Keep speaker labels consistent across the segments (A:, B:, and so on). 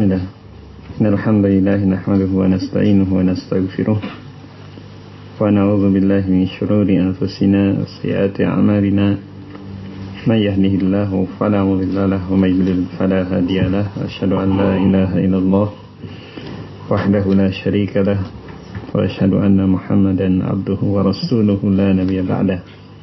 A: Bismillah. Alhamdulillah nahmaduhu wa nasta'inuhu wa nastaghfiruh. Wa na'udzu billahi min shururi anfusina wa sayyiati a'malina. May yahdihillahu fala mudilla lahu wa may yudlil fala hadiya lahu. Asyhadu an la ilaha illallah wahdahu la syarika lahu wa asyhadu anna Muhammadan abduhu wa rasuluhu la nabiyya ba'dah.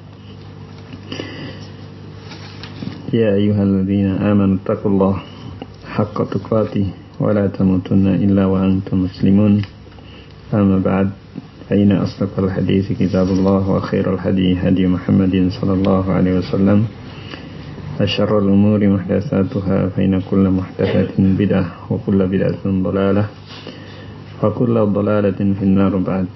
A: Ya ayyuhalladzina amanu taqullaha haqqa tuqatih wa la tamutunna illa wa antum muslimun. Amma ba'd, fa inna asdaqal hadithi kitabullah wa khairal hadi hadi Muhammadin sallallahu alaihi wasallam. Wa syarrul umuri muhdatsatuha, fa inna kulla muhdatsatin bid'ah wa kulla bid'atin dhalalah wa kulla dhalalatin finnar ba'd.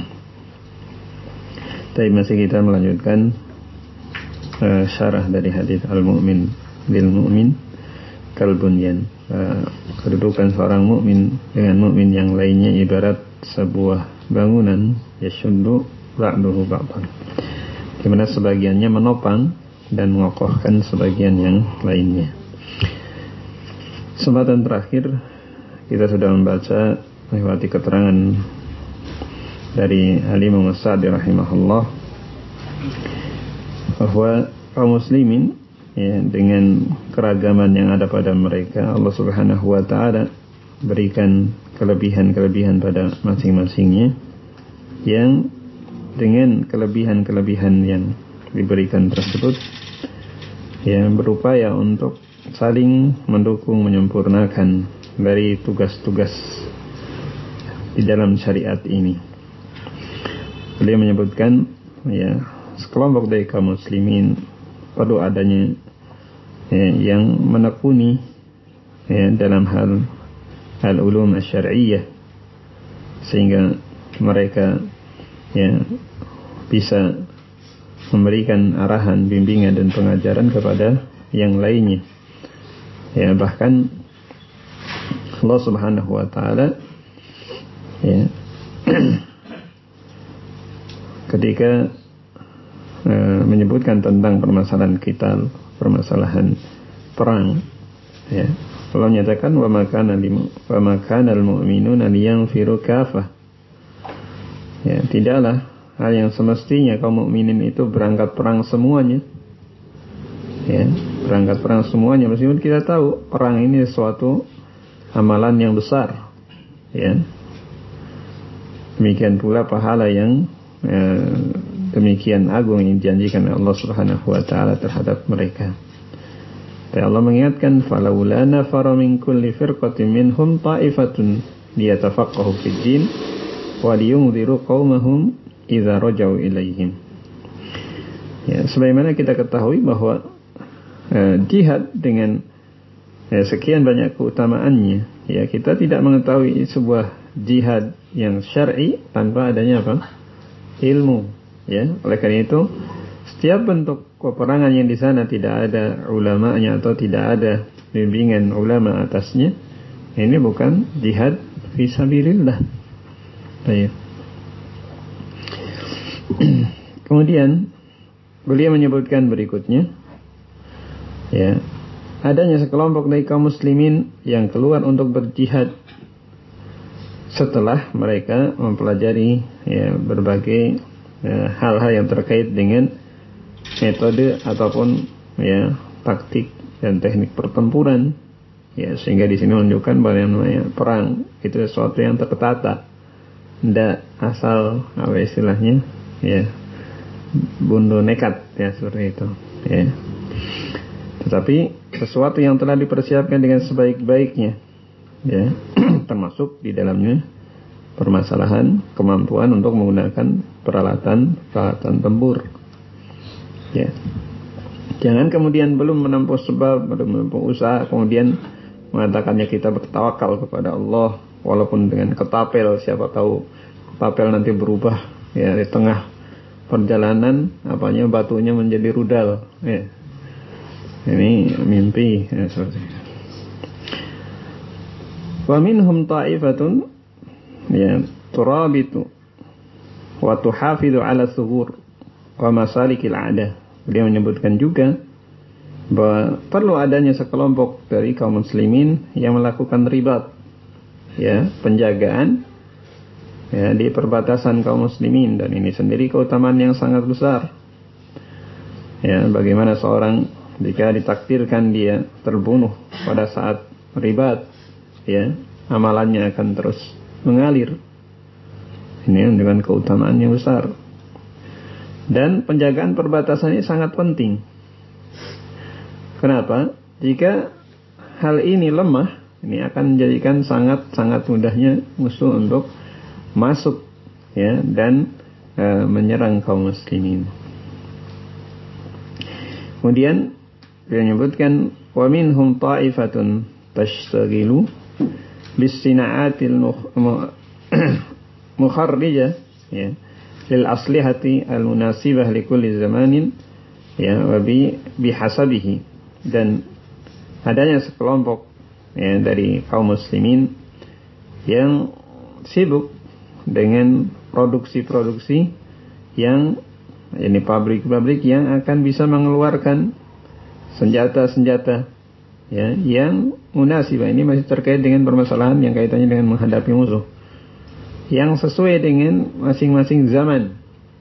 A: Tapi masih kita melanjutkan syarah dari hadis al-mu'min bil mu'min kal bunyan. Kedudukan seorang mukmin dengan mukmin yang lainnya ibarat sebuah bangunan yashuddu ba'duhu ba'dan, di mana sebagiannya menopang dan mengokohkan sebagian yang lainnya. Kesempatan terakhir kita sudah membaca melewati keterangan dari Al-Imam As-Sa'di rahimahullah bahwa kaum muslimin, ya, dengan keragaman yang ada pada mereka, Allah Subhanahu wa taala berikan kelebihan-kelebihan pada masing-masingnya, yang dengan kelebihan-kelebihan yang diberikan tersebut, ya, berupaya untuk saling mendukung, menyempurnakan dari tugas-tugas di dalam syariat ini. Beliau menyebutkan, ya, sekelompok dari kaum muslimin perlu adanya, ya, yang menekuni, ya, dalam hal al-ulum asy-syar'iyyah, sehingga mereka, ya, bisa memberikan arahan, bimbingan dan pengajaran kepada yang lainnya. Ya, bahkan Allah Subhanahu wa taala, ya, ketika menyebutkan tentang permasalahan qital, permasalahan perang, ya, Allah menyatakan wa ma kana al-mu'minuna liyanfiru kafah. Ya, tidaklah hal yang semestinya kaum mukminin itu berangkat perang semuanya. Ya, berangkat perang semuanya, meskipun kita tahu perang ini suatu amalan yang besar, ya. Demikian pula pahala yang demikian agung yang dijanjikan oleh Allah Subhanahu wa taala terhadap mereka. Dan Allah mengingatkan, falaula nafara min kulli firqatin minhum ta'ifatun liyatafaqahu fid din wa liyunziru qaumahum idza rajau ilaihim. Ya, sebagaimana kita ketahui bahwa jihad dengan sekian banyak keutamaannya, ya, kita tidak mengetahui sebuah jihad yang syar'i tanpa adanya apa? Ilmu, ya. Oleh karena itu, setiap bentuk peperangan yang di sana tidak ada ulamanya atau tidak ada bimbingan ulama atasnya, ini bukan jihad fisabilillah. Baik. Kemudian beliau menyebutkan berikutnya, ya, adanya sekelompok dari kaum muslimin yang keluar untuk berjihad setelah mereka mempelajari, ya, berbagai hal-hal yang terkait dengan metode ataupun, ya, taktik dan teknik pertempuran, ya, sehingga di sini menunjukkan bahwa perang itu sesuatu yang tertata, tidak asal apa istilahnya, ya, bundu nekat, ya, seperti itu, ya, tetapi sesuatu yang telah dipersiapkan dengan sebaik-baiknya, ya, termasuk di dalamnya permasalahan kemampuan untuk menggunakan peralatan tempur, ya. Jangan kemudian belum menempuh sebab, belum menempuh usaha, kemudian mengatakannya kita bertawakal kepada Allah, walaupun dengan ketapel, siapa tahu ketapel nanti berubah, ya, di tengah perjalanan apanya batunya menjadi rudal, ya. Ini mimpi, ya, seperti itu. Wa minhum ta'ifatun, ya, turabitu wa tuhafidhu ala thughur wa masalikil 'adah. Beliau menyebutkan juga bahwa perlu adanya sekelompok dari kaum muslimin yang melakukan ribat, ya, penjagaan, ya, di perbatasan kaum muslimin, dan ini sendiri keutamaan yang sangat besar. Ya, bagaimana seorang jika ditakdirkan dia terbunuh pada saat ribat, ya, amalannya akan terus mengalir. Ini dengan keutamaan yang besar. Dan penjagaan perbatasan ini sangat penting. Kenapa? Jika hal ini lemah, ini akan menjadikan sangat mudahnya musuh untuk masuk, ya, dan menyerang kaum muslimin. Kemudian dia menyebutkan wa minhum ta'ifatun tashtaghilu bis-sina'atil mukharrijah, ya, lil aslihati al-munasibah li kulli zamanin, ya, wa bihasabihi. Dan adanya sekelompok, ya, dari kaum muslimin yang sibuk dengan produksi-produksi yang ini pabrik-pabrik yang akan bisa mengeluarkan senjata-senjata, ya, yang munasibah. Ini masih terkait dengan permasalahan yang kaitannya dengan menghadapi musuh, yang sesuai dengan masing-masing zaman.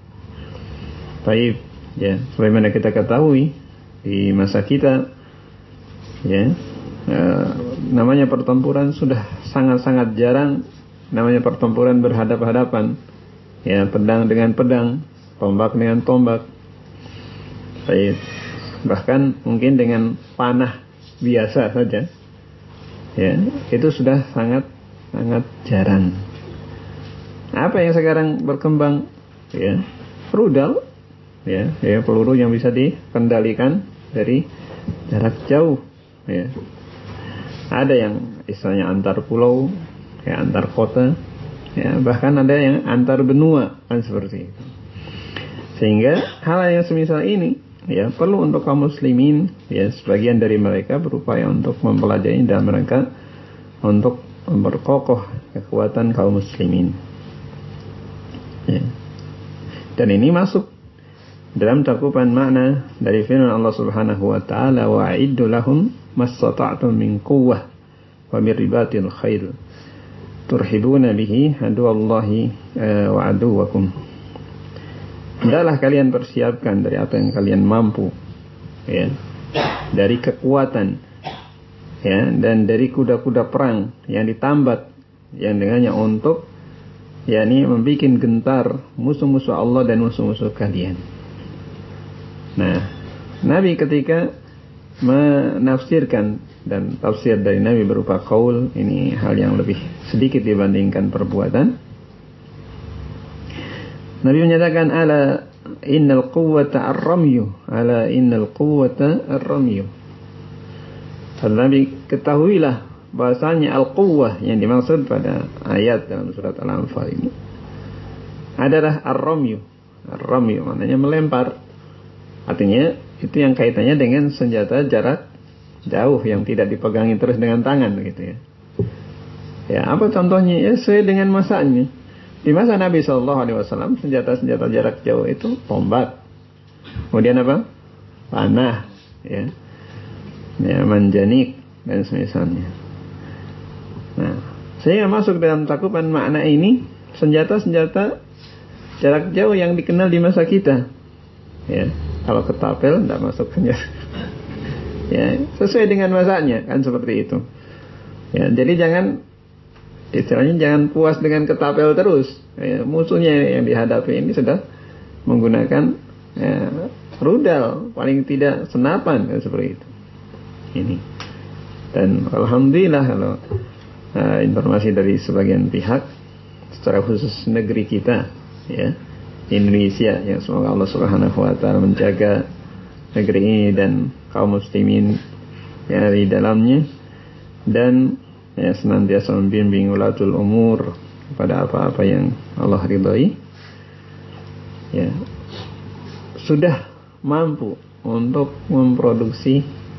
A: Baik, ya, sebagaimana kita ketahui di masa kita, ya, namanya pertempuran sudah sangat-sangat jarang. Namanya pertempuran berhadap-hadapan, ya, pedang dengan pedang, tombak dengan tombak. Baik, bahkan mungkin dengan panah biasa saja, ya, itu sudah sangat jarang. Apa yang sekarang berkembang, ya, rudal, ya, peluru yang bisa dikendalikan dari jarak jauh, ya. Ada yang istilahnya antar pulau, ya, antar kota, ya, bahkan ada yang antar benua, kan seperti itu. Sehingga hal yang semisal ini, ya, perlu untuk kaum muslimin, ya, sebagian dari mereka berupaya untuk mempelajari dalam rangka untuk memperkokoh kekuatan kaum muslimin, ya. Dan ini masuk dalam cakupan makna dari firman Allah Subhanahu wa taala, wa a'iddu lahum mastata'tum min quwwah wa min ribatil khail turhibuna bihi aduwallahi wa aduwakum. Hendaklah kalian persiapkan dari apa yang kalian mampu, ya, dari kekuatan, ya, dan dari kuda-kuda perang yang ditambat, yang dengannya untuk, yakni, membuat gentar musuh-musuh Allah dan musuh-musuh kalian. Nah, Nabi ketika menafsirkan, dan tafsir dari Nabi berupa qaul, ini hal yang lebih sedikit dibandingkan perbuatan. Nabi menyatakan, ala innal quwwata ar-ramyu, ala innal quwwata ar-ramyu. Nabi, ketahuilah bahasanya al-quwwah yang dimaksud pada ayat dalam surat Al-Anfal ini adalah ar-ramyu. Ar-ramyu maknanya melempar. Artinya itu yang kaitannya dengan senjata jarak jauh yang tidak dipegangi terus dengan tangan, gitu, ya. Ya, apa contohnya? Ya, sesuai dengan masanya. Di masa Nabi SAW, senjata-senjata jarak jauh itu tombak, kemudian apa? Panah, ya, ya, manjanik dan semisalnya. Nah, sehingga masuk dalam cakupan makna ini senjata-senjata jarak jauh yang dikenal di masa kita, ya. Kalau ketapel tidak masuk senjata, ya, sesuai dengan masanya, kan seperti itu, ya. Jadi istilahnya jangan puas dengan ketapel terus, ya. Musuhnya yang dihadapi ini sudah menggunakan, ya, rudal, paling tidak senapan, kan seperti itu. Ini, dan alhamdulillah kalau informasi dari sebagian pihak, secara khusus negeri kita, ya, Indonesia, yang semoga Allah Subhanahu wa taala menjaga negeri ini dan kaum muslimin, ya, di dalamnya, dan, ya, senantiasa membimbing ulatul umur pada apa-apa yang Allah ridhai, ya, sudah mampu untuk memproduksi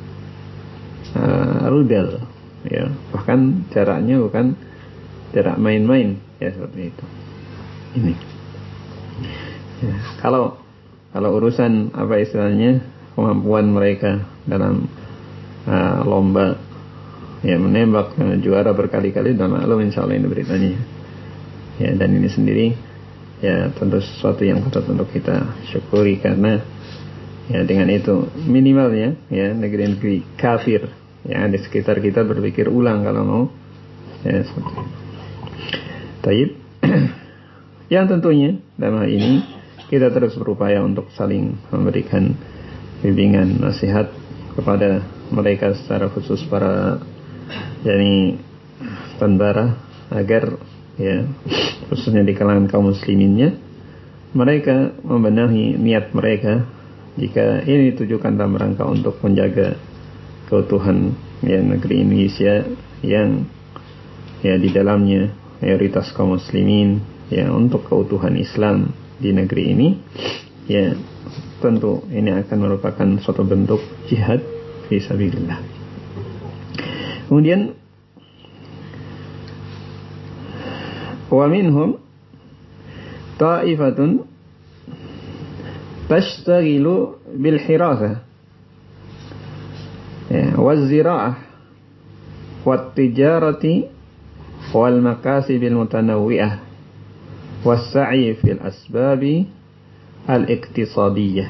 A: rudal, ya, bahkan jaraknya bukan jarak main-main, ya, seperti itu. Ini, ya, kalau urusan apa istilahnya kemampuan mereka dalam lomba ya menembak juara berkali-kali, dan maklum insyaallah ini beritanya ya. Dan ini sendiri ya tentu sesuatu yang patut untuk kita syukuri, karena ya dengan itu minimalnya ya negeri-negeri kafir yang ada di sekitar kita berpikir ulang kalau mau ya seperti itu. Taib. Yang tentunya dalam hal ini kita terus berupaya untuk saling memberikan bimbingan nasihat kepada mereka, secara khusus para tentara, agar ya khususnya di kalangan kaum musliminnya, mereka membenahi niat mereka jika ini ditujukan dalam rangka untuk menjaga keutuhan ya negeri Indonesia yang ya di dalamnya mayoritas kaum muslimin, ya untuk keutuhan Islam di negeri ini, ya tentu ini akan merupakan suatu bentuk jihad fisabilillah. Kemudian wa minhum ta'ifatun tashtaghilu bil hirasah waz zira'ah wat tijarati wal makasibil mutanawwi'ah was sa'i fil asbabi al iktisadiyah.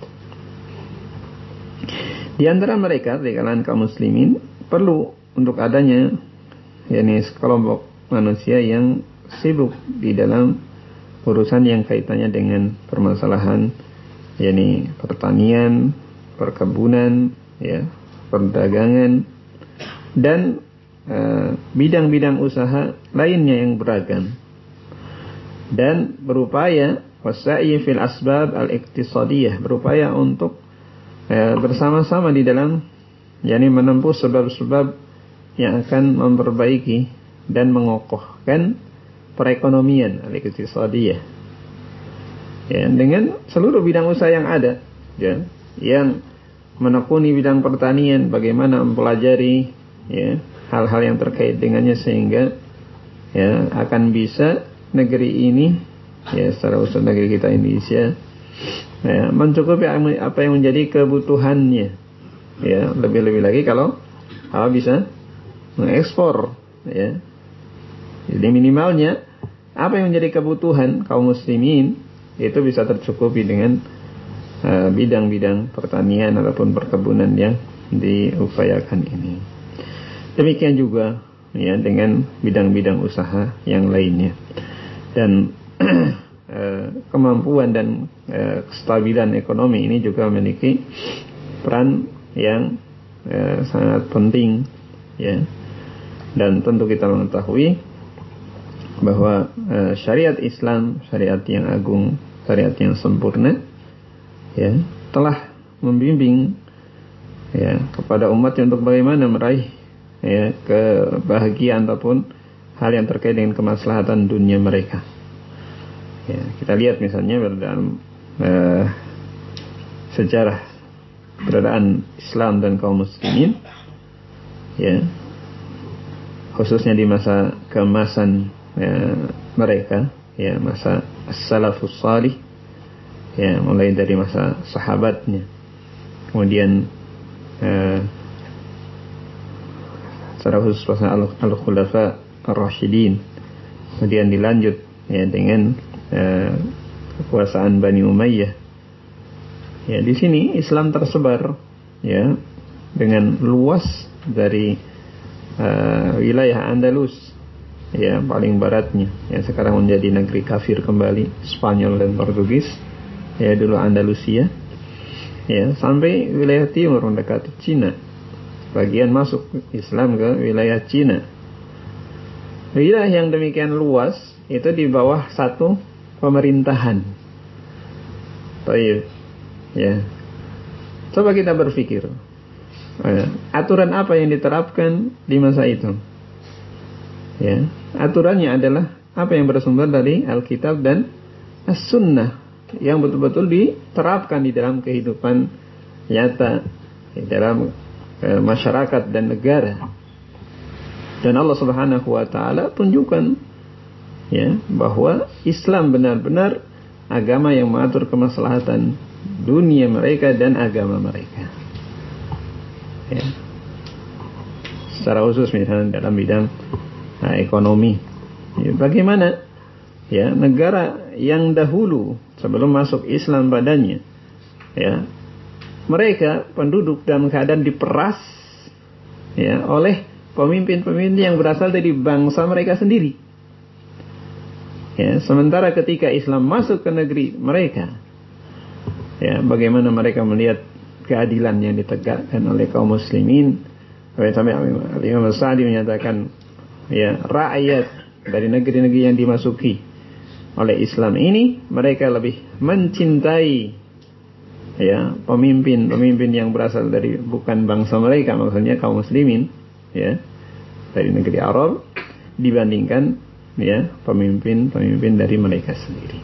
A: Di antara mereka di kalangan kaum muslimin perlu untuk adanya sekelompok manusia yang sibuk di dalam urusan yang kaitannya dengan permasalahan pertanian, perkebunan, ya, perdagangan, dan bidang-bidang usaha lainnya yang beragam, dan berupaya wasa'i fil asbab al-iktisadiyah, berupaya untuk bersama-sama di dalam menempuh sebab-sebab yang akan memperbaiki dan mengokohkan perekonomian al-iktisadiyah ya, dengan seluruh bidang usaha yang ada ya, yang menekuni bidang pertanian, bagaimana mempelajari ya hal-hal yang terkait dengannya, sehingga ya akan bisa negeri ini ya secara usaha negeri kita Indonesia ya, mencukupi apa yang menjadi kebutuhannya ya, lebih-lebih lagi kalau bisa mengekspor ya. Jadi minimalnya apa yang menjadi kebutuhan kaum muslimin itu bisa tercukupi dengan bidang-bidang pertanian ataupun perkebunan yang diupayakan ini. Demikian juga ya dengan bidang-bidang usaha yang lainnya. Dan kemampuan dan kestabilan ekonomi ini juga memiliki peran yang sangat penting ya. Dan tentu kita mengetahui bahwa syariat Islam, syariat yang agung, syariat yang sempurna ya, telah membimbing ya kepada umatnya untuk bagaimana meraih ya kebahagiaan ataupun hal yang terkait dengan kemaslahatan dunia mereka. Ya, kita lihat misalnya dalam sejarah keberadaan Islam dan kaum muslimin ya, khususnya di masa keemasan mereka ya, masa as-salafus salih ya, mulai dari masa sahabatnya, kemudian secara khusus masa al-khulafa ar-rasyidin, kemudian dilanjut ya dengan kekuasaan Bani Umayyah. Ya, di sini Islam tersebar ya dengan luas dari wilayah Andalus ya paling baratnya yang sekarang menjadi negeri kafir kembali, Spanyol dan Portugis ya, dulu Andalusia ya, sampai wilayah timur mendekati Cina, bagian masuk Islam ke wilayah Cina. Wilayah yang demikian luas itu di bawah satu pemerintahan. Baik ya, coba kita berpikir aturan apa yang diterapkan di masa itu ya. Aturannya adalah apa yang bersumber dari Alkitab dan As-Sunnah, yang betul-betul diterapkan di dalam kehidupan nyata, di dalam masyarakat dan negara. Dan Allah Subhanahu wa taala tunjukkan ya bahwa Islam benar-benar agama yang mengatur kemaslahatan dunia mereka dan agama mereka. Ya. Secara khusus misalnya dalam bidang ekonomi. Ya, bagaimana ya negara yang dahulu sebelum masuk Islam padanya, ya, mereka penduduk dalam keadaan diperas ya oleh pemimpin-pemimpin yang berasal dari bangsa mereka sendiri. Ya, sementara ketika Islam masuk ke negeri mereka, ya, bagaimana mereka melihat keadilan yang ditegakkan oleh kaum muslimin. Sampai Imam Sa'di menyatakan, ya, rakyat dari negeri-negeri yang dimasuki oleh Islam ini, mereka lebih mencintai, ya, pemimpin yang berasal dari bukan bangsa mereka, maksudnya kaum muslimin, ya, dari negeri Arab, dibandingkan, ya, pemimpin dari mereka sendiri.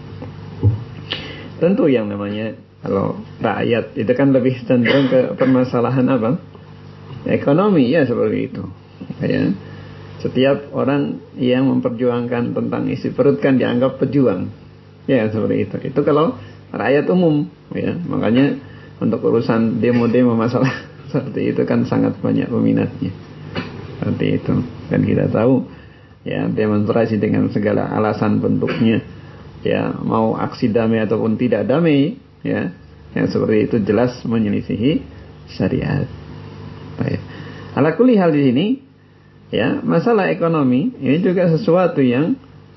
A: Tentu yang namanya kalau rakyat itu kan lebih cenderung ke permasalahan apa? Ekonomi, ya, seperti itu. Ya. Setiap orang yang memperjuangkan tentang isi perut kan dianggap pejuang. Ya, seperti itu. Itu kalau rakyat umum, ya. Makanya untuk urusan demo-demo masalah seperti itu kan sangat banyak peminatnya. Seperti itu. Dan kita tahu, ya, demonstrasi dengan segala alasan bentuknya, ya, mau aksi damai ataupun tidak damai, ya, yang seperti itu jelas menyelisihi syariat. Baik. Ala kulli hal di sini, ya, masalah ekonomi ini juga sesuatu yang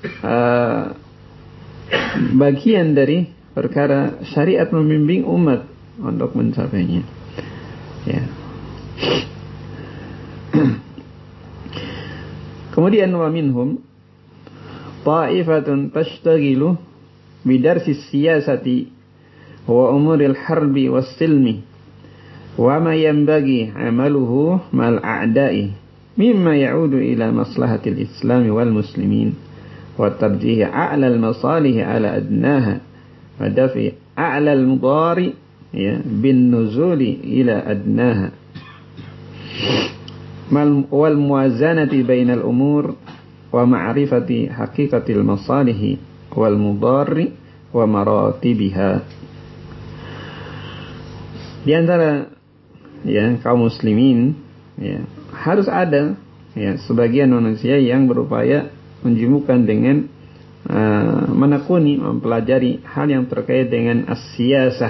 A: bagian dari perkara syariat membimbing umat untuk mencapainya. Ya. Kemudian wa minhum ta'ifatun tashtaghilu bidarsi siyasati wa umuril harbi was silmi wa ma yanbaghi amaluhu mal a'da'i mimma ya'udu ila maslahatil islami wal muslimin wa tarjih a'la al masalih ala adnaha wa dafi a'la al mudari, ya, bin nuzuli ila adnaha wal muwazanati bainal umur wa ma'rifati haqiqatil masalih wal mudarri wa maratibiha. Di antara, ya, kaum muslimin, ya, harus ada, ya, sebagian manusia yang berupaya menjimukan dengan menekuni, mempelajari hal yang terkait dengan as-siyasah,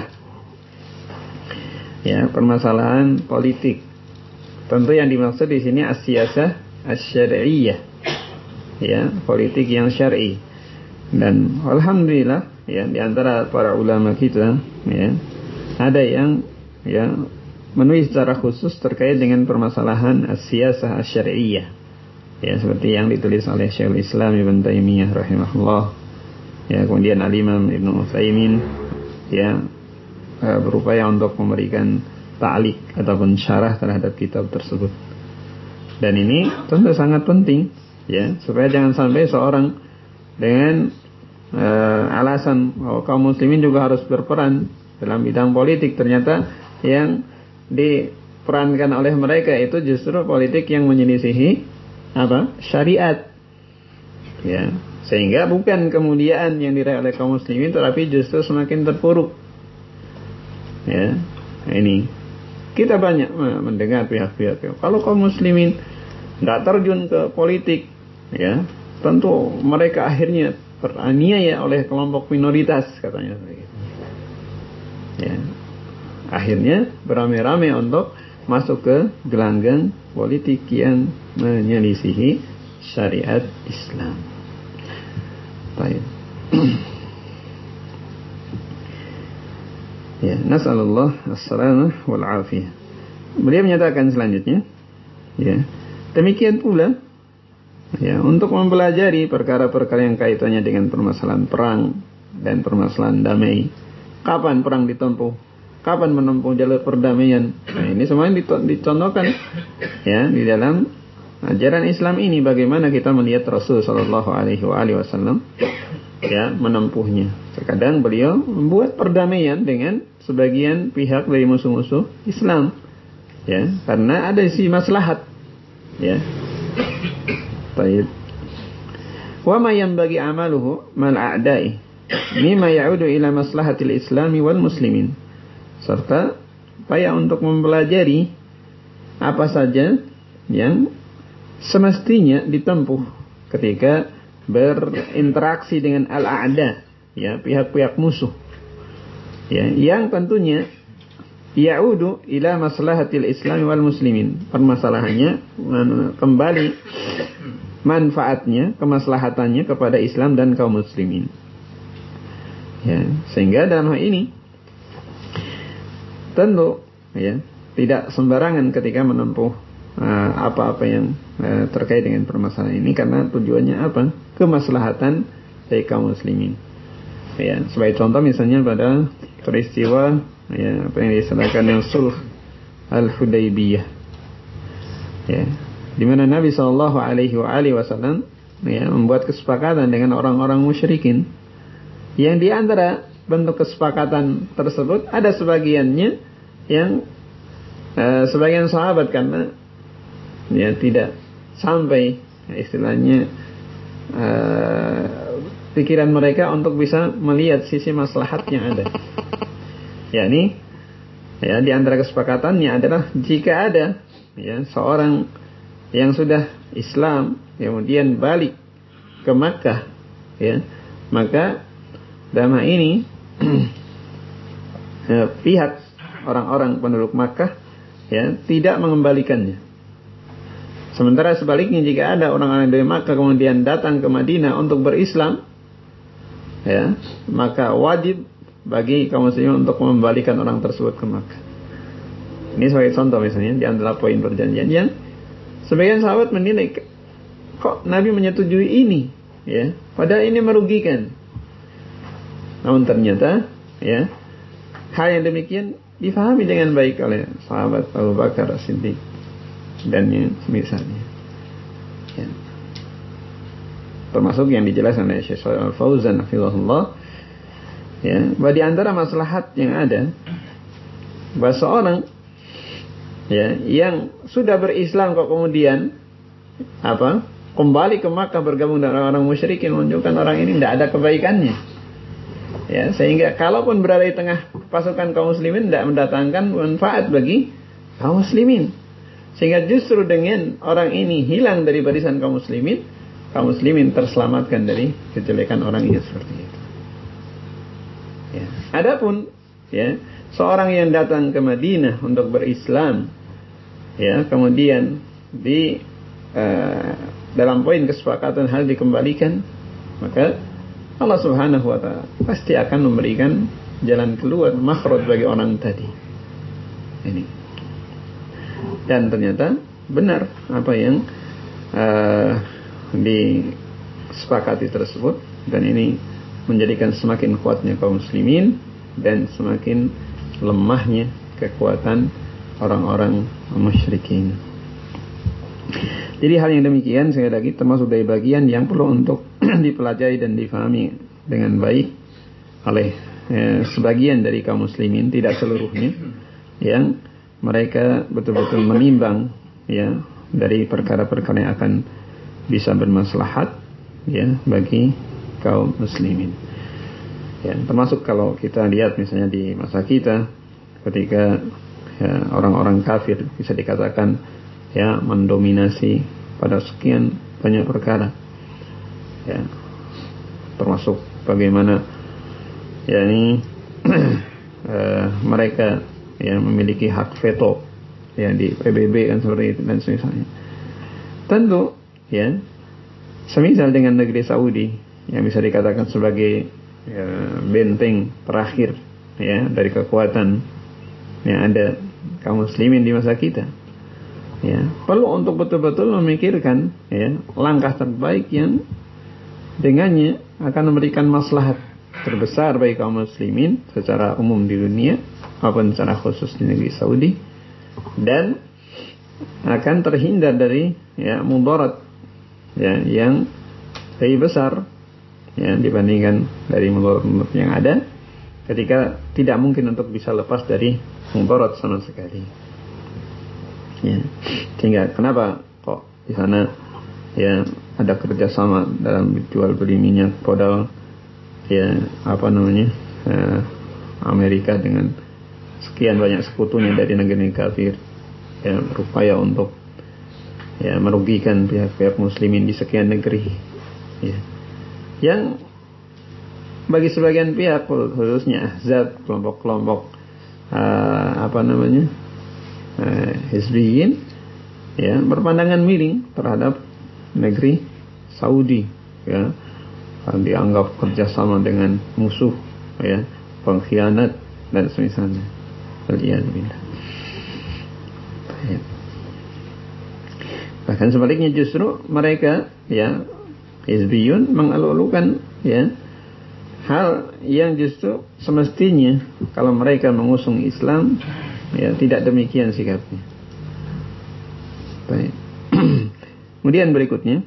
A: ya, permasalahan politik. Tentu yang dimaksud di sini as-siyasah asy-syar'iyyah, ya, politik yang syar'i. Dan alhamdulillah, ya, di antara para ulama kita, ya, ada yang, ya, menulis secara khusus terkait dengan permasalahan as-siyasah asy-syar'iyyah, ya, seperti yang ditulis oleh Syekhul Islam Ibn Taimiyah rahimahullah, ya, kemudian Al-Imam Ibn Utsaimin, ya, berupaya untuk memberikan ta'liq ataupun syarah terhadap kitab tersebut. Dan ini tentu sangat penting, ya, supaya jangan sampai seorang dengan alasan kaum muslimin juga harus berperan dalam bidang politik, ternyata yang diperankan oleh mereka itu justru politik yang menyelisihi apa? Syariat. Ya, sehingga bukan kemuliaan yang diraih oleh kaum muslimin, tetapi justru semakin terpuruk. Ya, ini kita banyak mendengar pihak-pihak, kalau kaum muslimin tidak terjun ke politik, ya, tentu mereka akhirnya teraniaya oleh kelompok minoritas, katanya. Ya, akhirnya beramai-ramai untuk masuk ke gelanggang politik yang menyelisihi syariat Islam. Baik. Ya, nasallallahu as-salamah wal afiyah. Beliau menyatakan selanjutnya, ya, demikian pula, ya, untuk mempelajari perkara-perkara yang kaitannya dengan permasalahan perang dan permasalahan damai. Kapan perang ditempuh? Kapan menempuh jalur perdamaian? Nah, ini semuanya dicontohkan, ya, di dalam ajaran Islam ini. Bagaimana kita melihat Rasul Shallallahu Alaihi Wasallam, ya, menempuhnya. Terkadang beliau membuat perdamaian dengan sebagian pihak dari musuh-musuh Islam, ya, karena ada isi maslahat, ya. Baik. Wa ma yanbaghi amaluhu mal a'da'i mimma ya'udu ila maslahatil islami wal muslimin, serta upaya untuk mempelajari apa saja yang semestinya ditempuh ketika berinteraksi dengan al-a'da, ya, pihak-pihak musuh, ya, yang tentunya ya'udu ila maslahatil islami wal muslimin, permasalahannya kembali manfaatnya, kemaslahatannya kepada Islam dan kaum muslimin. Ya, sehingga dalam hal ini tentu, ya, tidak sembarangan ketika menempuh apa-apa yang terkait dengan permasalahan ini, karena tujuannya apa? Kemaslahatan dari kaum muslimin. Ya, sebagai contoh misalnya pada peristiwa, ya, apa yang disebutkan yang sulh al-Hudaybiyah, ya, di mana Nabi Shallallahu Alaihi Wasallam, ya, membuat kesepakatan dengan orang-orang musyrikin, yang di antara bentuk kesepakatan tersebut ada sebagiannya yang sebagian sahabat karena, ya, tidak sampai, istilahnya, pikiran mereka untuk bisa melihat sisi maslahat yang ada. Yakni, ya, di antara kesepakatannya adalah jika ada, ya, seorang yang sudah Islam kemudian balik ke Makkah, ya, maka dalam hal ini pihak orang-orang penduduk Makkah, ya, tidak mengembalikannya. Sementara sebaliknya, jika ada orang-orang dari Makkah kemudian datang ke Madinah untuk berislam, ya, maka wajib bagi kaum muslimin untuk mengembalikan orang tersebut ke Makkah. Ini sebagai contoh misalnya di antara poin perjanjian yang sebagian sahabat menilai, kok Nabi menyetujui ini, ya, padahal ini merugikan. Namun ternyata, ya, hal yang demikian difahami dengan baik oleh sahabat Abu Bakar As-Siddiq dan yang semisalnya, ya. Termasuk yang dijelaskan oleh Syekh Shalih Al-Fauzan hafizahullah, ya, bahwa di antara maslahat yang ada bahwa seorang, ya, yang sudah berislam kok kemudian kembali ke Makkah bergabung dengan orang musyrikin, menunjukkan orang ini tidak ada kebaikannya, ya, sehingga kalaupun berada di tengah pasukan kaum muslimin tidak mendatangkan manfaat bagi kaum muslimin, sehingga justru dengan orang ini hilang dari barisan kaum muslimin terselamatkan dari kejelekan orang ini seperti itu. Ya. Adapun, ya, seorang yang datang ke Madinah untuk berislam, ya, kemudian di dalam poin kesepakatan hal dikembalikan, maka Allah Subhanahu wa taala pasti akan memberikan jalan keluar, makhraj bagi orang tadi. Ini. Dan ternyata benar apa yang disepakati tersebut, dan ini menjadikan semakin kuatnya kaum muslimin dan semakin lemahnya kekuatan orang-orang musyrikin. Jadi hal yang demikian sekali lagi termasuk dari bagian yang perlu untuk dipelajari dan difahami dengan baik oleh sebagian dari kaum muslimin, tidak seluruhnya, yang mereka betul-betul menimbang, ya, dari perkara-perkara yang akan bisa bermaslahat, ya, bagi kaum muslimin. Ya, termasuk kalau kita lihat misalnya di masa kita, ketika, ya, orang-orang kafir bisa dikatakan, ya, mendominasi pada sekian banyak perkara, ya, termasuk bagaimana, ya, ini mereka, ya, memiliki hak veto, ya, di PBB kan seperti itu dan semisalnya. Tentu, ya, semisal dengan negeri Saudi yang bisa dikatakan sebagai, ya, benteng terakhir, ya, dari kekuatan yang ada kaum muslimin di masa kita, ya, perlu untuk betul-betul memikirkan, ya, langkah terbaik yang dengannya akan memberikan maslahat terbesar bagi kaum muslimin secara umum di dunia maupun secara khusus di negeri Saudi, dan akan terhindar dari, ya, mudarat, ya, yang lebih besar, ya, dibandingkan dari mudarat yang ada ketika tidak mungkin untuk bisa lepas dari mudarat sama sekali, ya. Sehingga kenapa kok di sana, ya, ada kerjasama dalam jual beli minyak, padahal ya Amerika dengan sekian banyak sekutunya dari negara kafir ya berupaya untuk ya merugikan pihak-pihak muslimin di sekian negeri ya. Yang bagi sebagian pihak khususnya Ahzab, kelompok-kelompok Hizbiyin ya berpandangan miring terhadap negeri Saudi ya, dianggap kerjasama dengan musuh ya, pengkhianat dan semisalnya. Alhamdulillah. Bahkan sebaliknya justru mereka ya Hizbiyun mengeluh-elukan ya hal yang justru semestinya kalau mereka mengusung Islam ya tidak demikian sikapnya. Baik. Kemudian berikutnya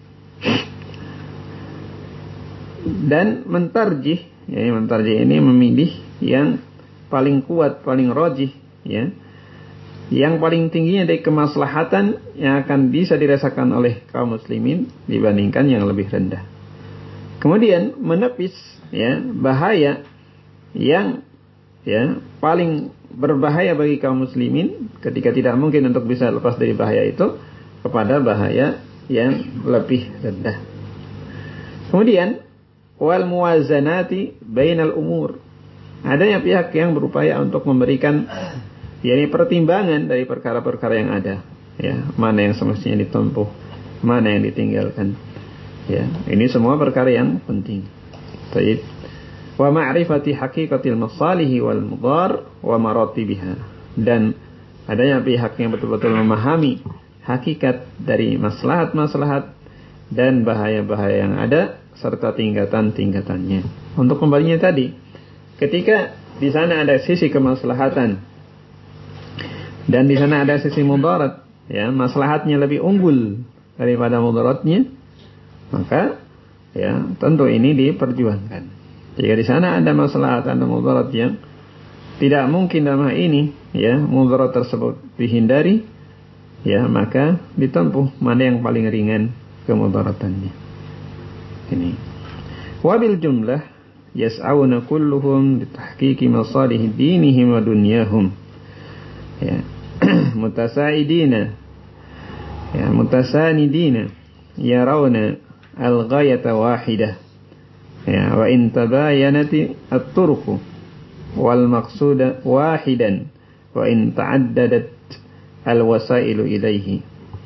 A: dan mentarjih ini memilih yang paling kuat, paling rajih ya, yang paling tingginya dari kemaslahatan yang akan bisa dirasakan oleh kaum muslimin dibandingkan yang lebih rendah. Kemudian menepis ya bahaya yang ya paling berbahaya bagi kaum muslimin ketika tidak mungkin untuk bisa lepas dari bahaya itu kepada bahaya yang lebih rendah. Kemudian wal muwazanati bainal umur. Adanya pihak yang berupaya untuk memberikan yakni pertimbangan dari perkara-perkara yang ada. Ya, mana yang semestinya ditempuh, mana yang ditinggalkan. Ya, ini semua perkara yang penting. Baik. Wa ma'rifati haqiqatil masalihi wal mudar wa maratibiha. Dan adanya pihak yang betul-betul memahami hakikat dari maslahat-maslahat dan bahaya-bahaya yang ada serta tingkatan-tingkatannya. Untuk kembalinya tadi, ketika di sana ada sisi kemaslahatan dan di sana ada sisi mudarat, ya, maslahatnya lebih unggul daripada mudaratnya, maka ya tentu ini diperjuangkan. Jika di sana ada maslahat dan mudarat yang tidak mungkin dalam hal ini, ya, mudarat tersebut dihindari, ya, maka ditempuh mana yang paling ringan kemudaratannya. Ini. Wabil jumlah yas'auna kulluhum bitahqiqi masalih dinihim wa dunyahum. Ya. Mutasaidina. Ya, mutasanidina yarawna al-ghayata wahidah. Ya, wa in tabayanati at-turqu wal maqsuda wahidan wa in ta'addadat al-wasailu ilaihi.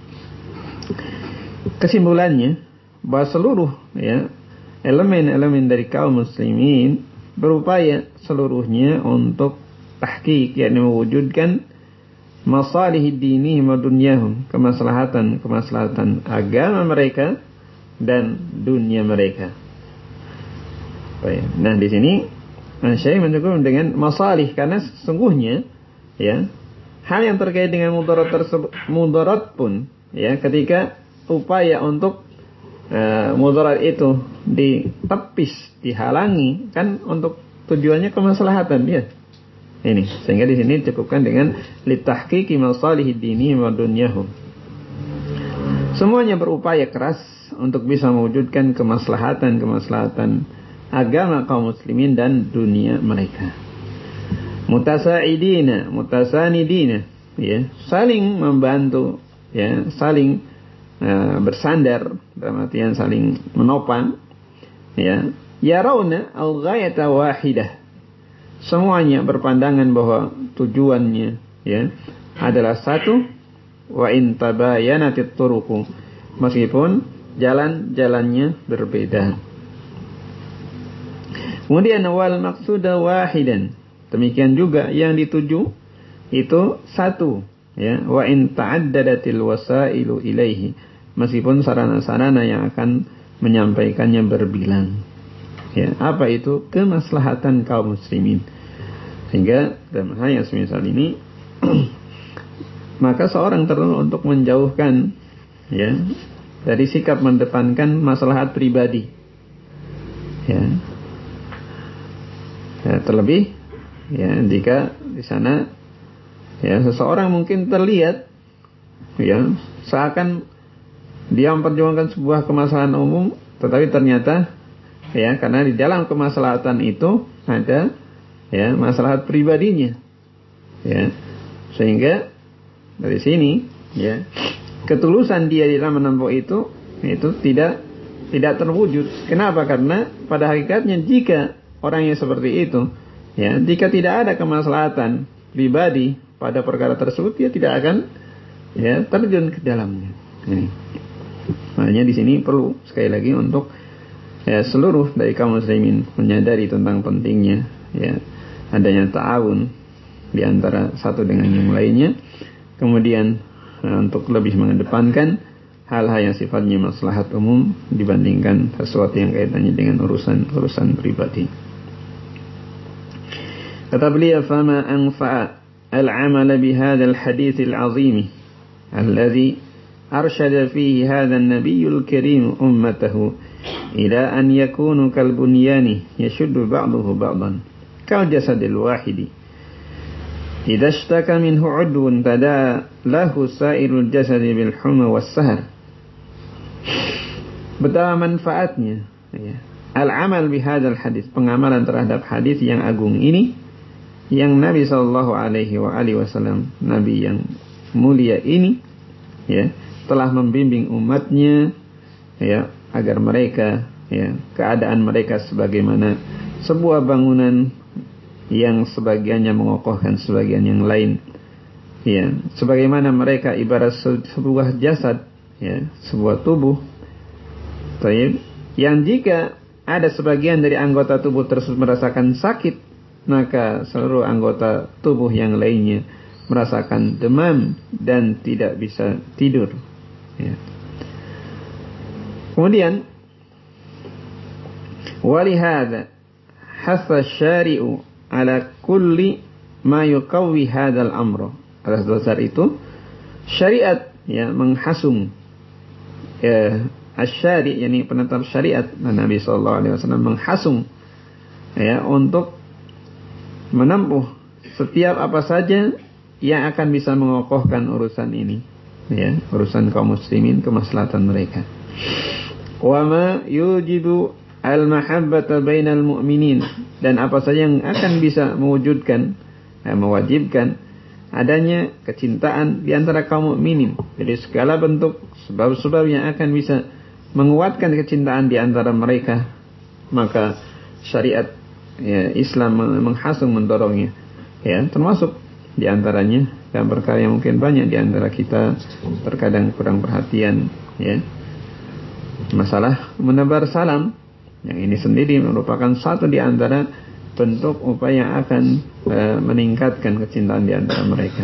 A: Kesimpulannya bahwa seluruh ya elemen-elemen dari kaum muslimin berupaya seluruhnya untuk tahqiq, yakni mewujudkan masalih dini wa dunyahum, kemaslahatan agama mereka dan dunia mereka. Baik. Nah, di sini Syekh mencukup dengan masalih karena sesungguhnya ya hal yang terkait dengan mudarat tersebut, mudarat pun ya ketika upaya untuk mudarat itu ditepis, dihalangi kan untuk tujuannya kemaslahatan ya. Ini sehingga di sini cukupkan dengan litahqiqi masalihid dini wa dunyahum. Semuanya berupaya keras untuk bisa mewujudkan kemaslahatan agama kaum muslimin dan dunia mereka. Mutasaidina, mutasanidina, ya, saling membantu, ya, saling bersandar, dalam artian saling menopang, ya. Yarawna al-ghayata wahidah. Semuanya berpandangan bahwa tujuannya, ya, adalah satu. Wa in tabayanatit turuqu, meskipun jalan-jalannya berbeda. Kemudian wal maqsuda wahidan, demikian juga yang dituju itu satu, ya. Wa in ta'addadatil wasailu ilaihi, meskipun sarana-sarana yang akan menyampaikannya berbilang. Ya, apa itu? Kemaslahatan kaum muslimin. Sehingga dalam hal yang semisal ini maka seorang perlu untuk menjauhkan, ya, dari sikap mendepankan maslahat pribadi. Ya. Ya, terlebih ya jika di sana ya seseorang mungkin terlihat ya seakan dia memperjuangkan sebuah kemaslahatan umum, tetapi ternyata ya, karena di dalam kemaslahatan itu ada ya maslahat pribadinya, ya, sehingga dari sini ya ketulusan dia di dalam menempuh itu tidak terwujud. Kenapa? Karena pada hakikatnya jika orang yang seperti itu, ya, jika tidak ada kemaslahatan pribadi pada perkara tersebut, dia tidak akan ya terjun ke dalamnya. Makanya di sini perlu sekali lagi untuk ya, seluruh dari kaum muslimin menyadari tentang pentingnya ya adanya ta'awun di antara satu dengan yang lainnya. Kemudian untuk lebih mengedepankan hal-hal yang sifatnya maslahat umum dibandingkan sesuatu yang kaitannya dengan urusan pribadi. Kata beliau, "Fama anfa'a al-'amala bihadzal haditsil 'azim alladhi arsyada fihi hadzal nabiyyul karim ummatahu ila an yakunu kal bunyani yashuddu ba'dahu ba'dan kal jasadil wahidi idza ishtaka minhu 'udwun tada lahu sa'irul jasadi bil humma was sahar." Betapa manfaatnya ya, al-amal bihadzal hadis, pengamalan terhadap hadis yang agung ini, yang Nabi sallallahu alaihi wasallam, Nabi yang mulia ini ya telah membimbing umatnya ya agar mereka ya keadaan mereka sebagaimana sebuah bangunan yang sebagiannya mengokohkan sebagian yang lain, ya, sebagaimana mereka ibarat sebuah jasad, ya, sebuah tubuh, yang jika ada sebagian dari anggota tubuh tersebut merasakan sakit, maka seluruh anggota tubuh yang lainnya merasakan demam dan tidak bisa tidur. Ya. Kemudian, walihada hasa syari'u ala kulli ma yuqawwi hadzal amra. Atas dasar itu, syariat ya menghasung asy-syari' yakni penetap syariat Nabi sallallahu alaihi wasallam menghasung ya untuk menempuh setiap apa saja yang akan bisa mengokohkan urusan ini ya, urusan kaum muslimin, kemaslahatan mereka. Wa ma yujibu al-mahabbata bainal mu'minin, dan apa saja yang akan bisa mewujudkan mewajibkan adanya kecintaan di antara kaum mukminin. Jadi segala bentuk sebab-sebab yang akan bisa menguatkan kecintaan di antara mereka, maka syariat ya, Islam menghasung mendorongnya. Ya, termasuk di antaranya dan perkara yang mungkin banyak di antara kita terkadang kurang perhatian, ya, masalah menebar salam. Yang ini sendiri merupakan satu di antara bentuk upaya yang akan meningkatkan kecintaan di antara mereka.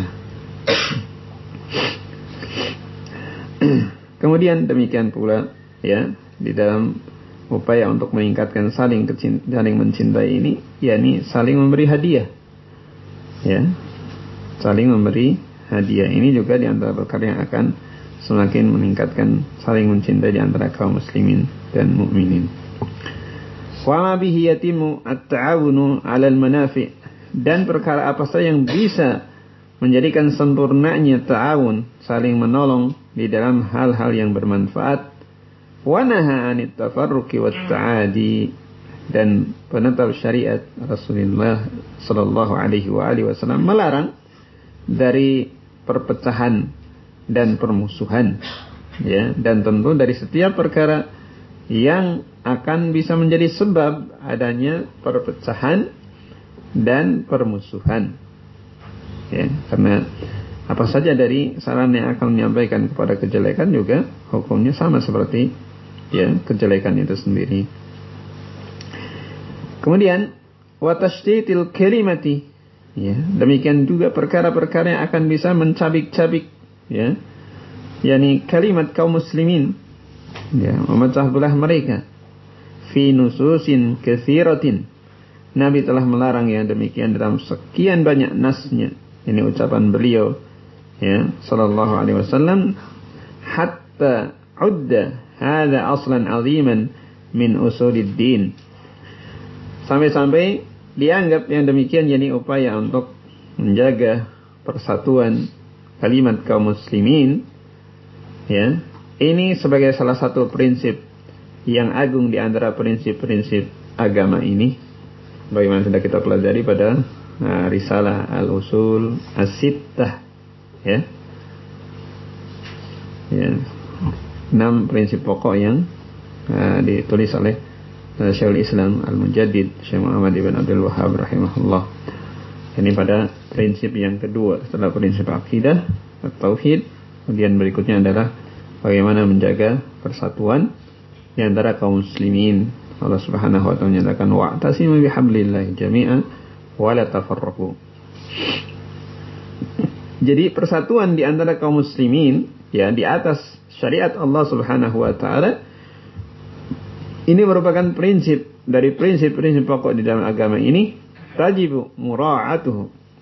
A: Kemudian demikian pula ya di dalam upaya untuk meningkatkan saling mencintai ini, yakni saling memberi hadiah. Ya. Saling memberi hadiah ini juga di antara perkara yang akan semakin meningkatkan saling mencintai di antara kaum muslimin dan mukminin. Wa ma bihi yatimu at-ta'awunu 'alal manafi', dan perkara apa saja yang bisa menjadikan sempurnanya ta'awun, saling menolong di dalam hal-hal yang bermanfaat. Wa naha 'anit tafarruqi wat ta'adi, dan penetap syariat Rasulullah sallallahu alaihi wasallam melarang dari perpecahan dan permusuhan, ya, dan tentu dari setiap perkara yang akan bisa menjadi sebab adanya perpecahan dan permusuhan, ya, karena apa saja dari saran yang akan menyampaikan kepada kejelekan juga hukumnya sama seperti ya kejelekan itu sendiri. Kemudian wa tashdidil kalimati, ya, demikian juga perkara-perkara yang akan bisa mencabik-cabik, ya, yakni kalimat kaum muslimin, ya, memecah belah mereka. Fi nususin katsiratin, Nabi telah melarang yang demikian dalam sekian banyak nasnya. Ini ucapan beliau ya sallallahu alaihi wasallam, hatta udda hadza aslan aziman min usuliddin, sampai-sampai dianggap yang demikian yakni upaya untuk menjaga persatuan kalimat kaum muslimin, ya, ini sebagai salah satu prinsip yang agung di antara prinsip-prinsip agama ini, bagaimana sudah kita pelajari pada risalah Al-Usul As-Sittah, ya. 6 prinsip pokok yang ditulis oleh Syekhul Islam Al-Mujaddid Syekh Muhammad ibn Abdul Wahhab rahimahullah. Ini pada prinsip yang kedua setelah prinsip akidah, tauhid. Kemudian berikutnya adalah bagaimana menjaga persatuan di antara kaum muslimin. Allah Subhanahu wa taala menyatakan wa'tasimu bihablillahi jami'an wa la tafarraqu. Jadi persatuan di antara kaum muslimin, ya, di atas syariat Allah Subhanahu wa taala, ini merupakan prinsip dari prinsip-prinsip pokok di dalam agama ini. Tajibu mura'atuhu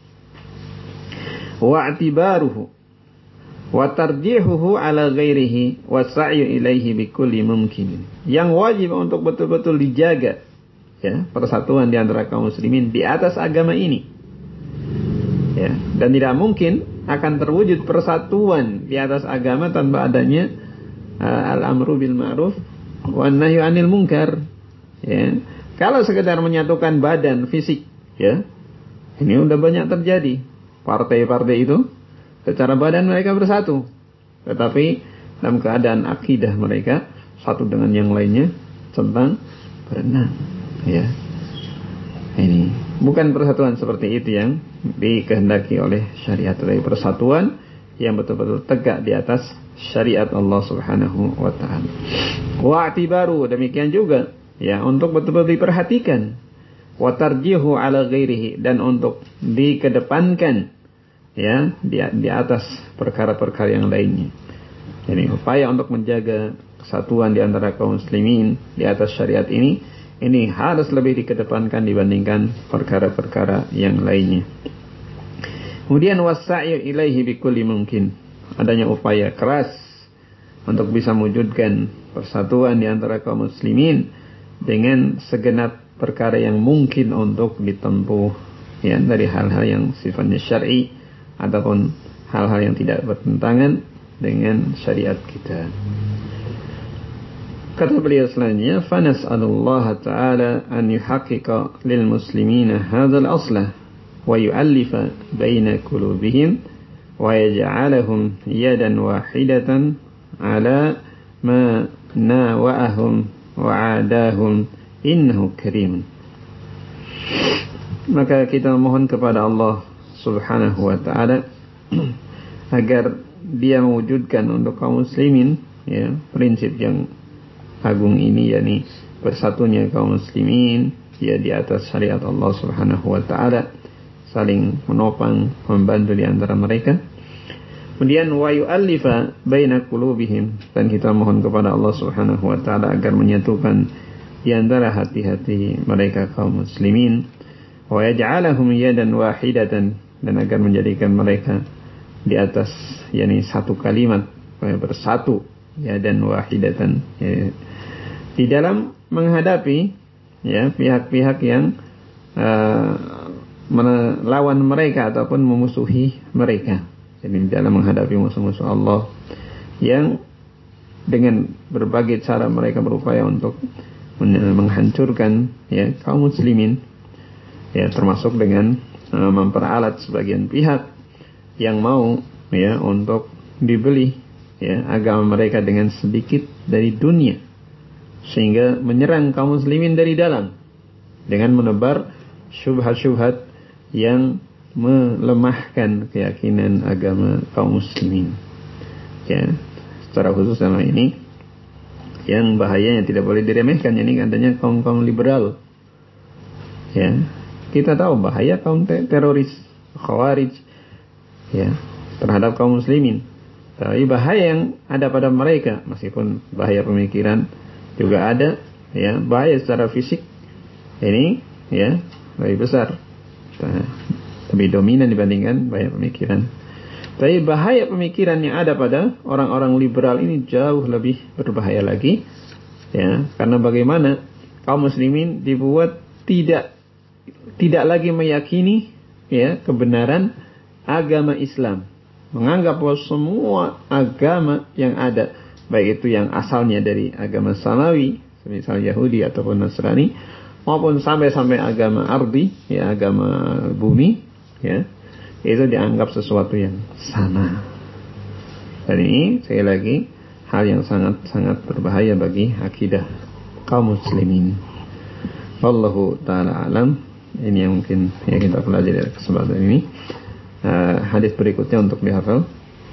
A: wa i'tibaruhu wa tarjihuhu ala ghairihi wa sa'yu ilaihi bikulli mumkin. Yang wajib untuk betul-betul dijaga, ya, persatuan di antara kaum muslimin di atas agama ini. Ya, dan tidak mungkin akan terwujud persatuan di atas agama tanpa adanya al-amru bil ma'ruf wan nahyu 'anil munkar. Ya. Kalau sekedar menyatukan badan fisik, ya, ini udah banyak terjadi. Partai-partai itu secara badan mereka bersatu, tetapi dalam keadaan akidah mereka satu dengan yang lainnya tentang berenang, ya. Ini bukan persatuan seperti itu yang dikehendaki oleh syariat, dari persatuan yang betul-betul tegak di atas syariat Allah Subhanahu wa taala. Wa'tibaru, demikian juga, ya, untuk betul-betul diperhatikan. Wa tarjihu ala ghairihi, dan untuk dikedepankan, ya, di atas perkara-perkara yang lainnya. Jadi upaya untuk menjaga kesatuan di antara kaum muslimin di atas syariat ini harus lebih dikedepankan dibandingkan perkara-perkara yang lainnya. Kemudian wasa'yu ilaihi bikulli mungkin, adanya upaya keras untuk bisa mewujudkan persatuan di antara kaum muslimin dengan segenap perkara yang mungkin untuk ditempuh, ya, dari hal-hal yang sifatnya syar'i ataupun hal-hal yang tidak bertentangan dengan syariat kita. Kata beliau selanjutnya, fanas'alullah ta'ala an yuhaqqiqa lil muslimina hadzal aslah wa yu'allifa baina qulubihim wa yaj'alahum yadan wahidatan ala ma nawa'ahum wa 'adahum innahu karim. Maka kita mohon kepada Allah Subhanahu wa ta'ala agar Dia mewujudkan untuk kaum muslimin, ya, prinsip yang agung ini, yakni bersatunya kaum muslimin, ya, di atas syariat Allah Subhanahu wa ta'ala, saling menopang, membantu di antara mereka. Kemudian wa yu'allifa baina qulubihim, dan kita mohon kepada Allah Subhanahu wa ta'ala agar menyatukan di antara hati-hati mereka kaum muslimin. Wa yaj'alahum yadan wahidatan, dan agar menjadikan mereka di atas, yakni satu kalimat, bersatu, ya, dan wahidatan, ya, di dalam menghadapi, ya, pihak-pihak yang melawan mereka ataupun memusuhi mereka. Jadi dalam menghadapi musuh-musuh Allah yang dengan berbagai cara mereka berupaya untuk menghancurkan, ya, kaum muslimin, ya, termasuk dengan memperalat sebagian pihak yang mau, ya, untuk dibeli, ya, agama mereka dengan sedikit dari dunia, sehingga menyerang kaum muslimin dari dalam dengan menebar syubhat-syubhat yang melemahkan keyakinan agama kaum muslimin. Ya, secara khusus sama ini yang bahayanya tidak boleh diremehkan, ini katanya kaum-kaum liberal. Ya, kita tahu bahaya kaum teroris, khawarij, ya, terhadap kaum muslimin. Tapi bahaya yang ada pada mereka, meskipun bahaya pemikiran juga ada, ya, bahaya secara fisik ini, ya, lebih besar, lebih dominan dibandingkan bahaya pemikiran. Tapi bahaya pemikiran yang ada pada orang-orang liberal ini jauh lebih berbahaya lagi, ya, karena bagaimana kaum muslimin dibuat tidak lagi meyakini, ya, kebenaran agama Islam, menganggap bahwa semua agama yang ada, baik itu yang asalnya dari agama samawi semisal Yahudi ataupun Nasrani, maupun sampai agama ardi, ya agama bumi, ya itu dianggap sesuatu yang sama. Dan ini sekali lagi hal yang sangat berbahaya bagi akidah kaum muslimin. Wallahu ta'ala alam. Ini yang mungkin ya kita pelajari dari kesempatan ini. Hadis berikutnya untuk dihafal.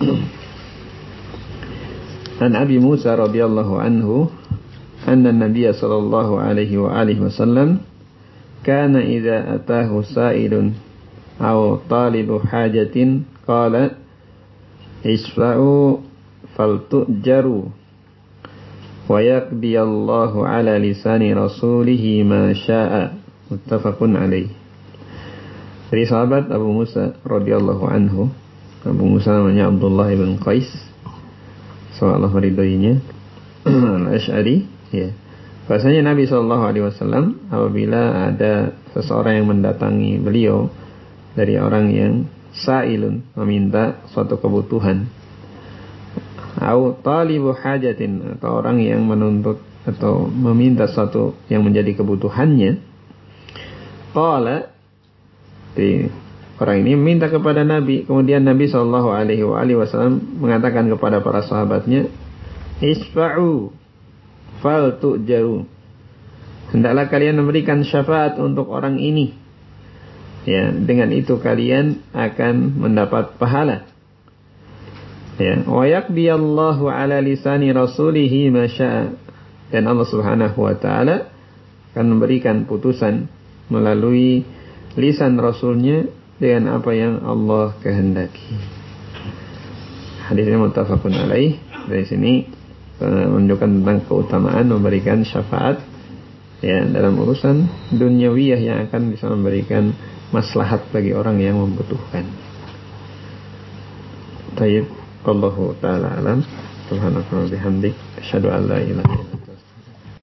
A: An Abi Musa radhiyallahu anhu anna Nabiy sallallahu alaihi wa alihi wasallam kana idza atahu sa'ilun aw talibu hajatin qala isfa'u faltujaru wa yaqdi Allahu ala lisani rasulihi ma syaa. Muttafaqun alaih. Dari sahabat Abu Musa radhiyallahu anhu, Abu Musa namanya Abdullah bin Qais, semoga Allah meridhoinya, Al-Asy'ari, ya. Bahasanya Nabi SAW apabila ada seseorang yang mendatangi beliau dari orang yang sa'ilun, meminta suatu kebutuhan, atau talibu hajatin, atau orang yang menuntut atau meminta suatu yang menjadi kebutuhannya. Qala, orang ini meminta kepada Nabi, kemudian Nabi SAW mengatakan kepada para sahabatnya, isfa'u fal tu'jaru, hendaklah kalian memberikan syafaat untuk orang ini, ya, dengan itu kalian akan mendapat pahala, ya. Wa yaqdiyallahu ala lisani rasulihi ma syaa, dan Allah Subhanahu wa taala akan memberikan putusan melalui lisan Rasulnya dengan apa yang Allah kehendaki. Hadisnya muttafaqun alaih. Dari sini menunjukkan tentang keutamaan memberikan syafaat, ya, dalam urusan duniawiyah yang akan bisa memberikan maslahat bagi orang yang membutuhkan. Tayyib, Allahu ta'ala alam. Subhanaka wa bihamdik, asyhadu an la ilaha